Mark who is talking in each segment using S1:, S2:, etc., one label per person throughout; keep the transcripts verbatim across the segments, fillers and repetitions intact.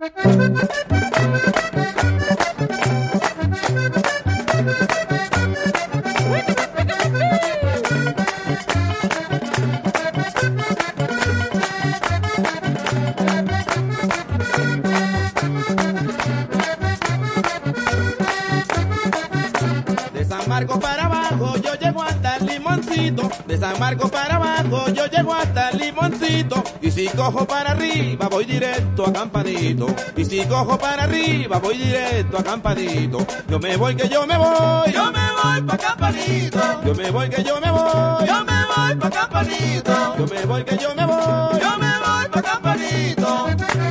S1: Marcos para abajo, yo llego hasta el Limoncito. De San Marcos para abajo, yo llego hasta el Limoncito. Y si cojo para arriba, voy directo a Campanito. Y si cojo para arriba, voy directo a Campanito. Yo me voy que yo me voy,
S2: yo me voy pa' Campanito.
S1: Yo me voy que yo me voy,
S2: yo me voy pa' Campanito.
S1: Yo me voy que yo me voy,
S2: yo me voy pa' Campanito.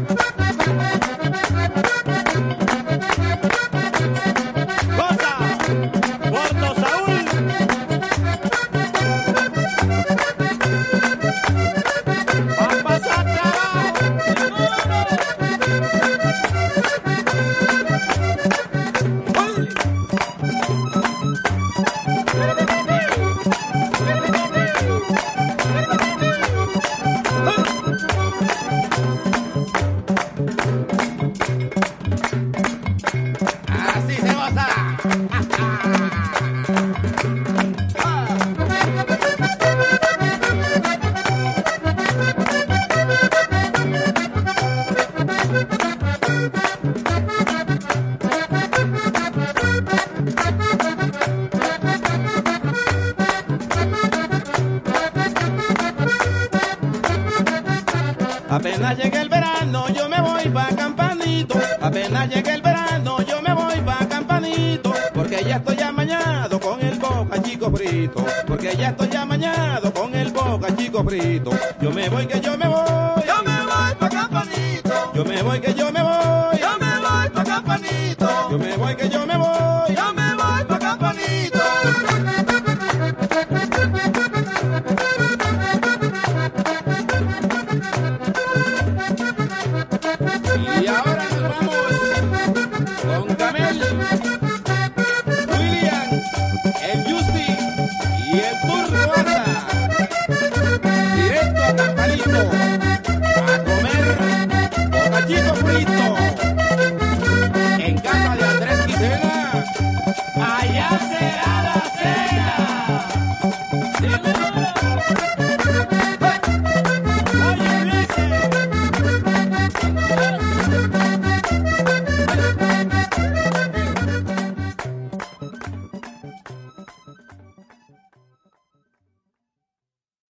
S1: Así se goza. Apenas llegue el verano, yo me voy pa' Campanito. Apenas llegue el verano, yo me voy pa' Campanito. Porque ya estoy amañado con el Boca Chico frito. Porque ya estoy amañado con el Boca Chico frito. Yo me voy que yo me voy,
S2: yo me voy pa' Campanito.
S1: Yo me voy que yo me voy,
S2: yo me voy pa' Campanito.
S1: Yo me voy que yo me voy,
S2: yo me voy pa' Campanito.
S1: Y ahora nos vamos con Camel, William, el Justi y el Turro Baza. Directo a Campanito.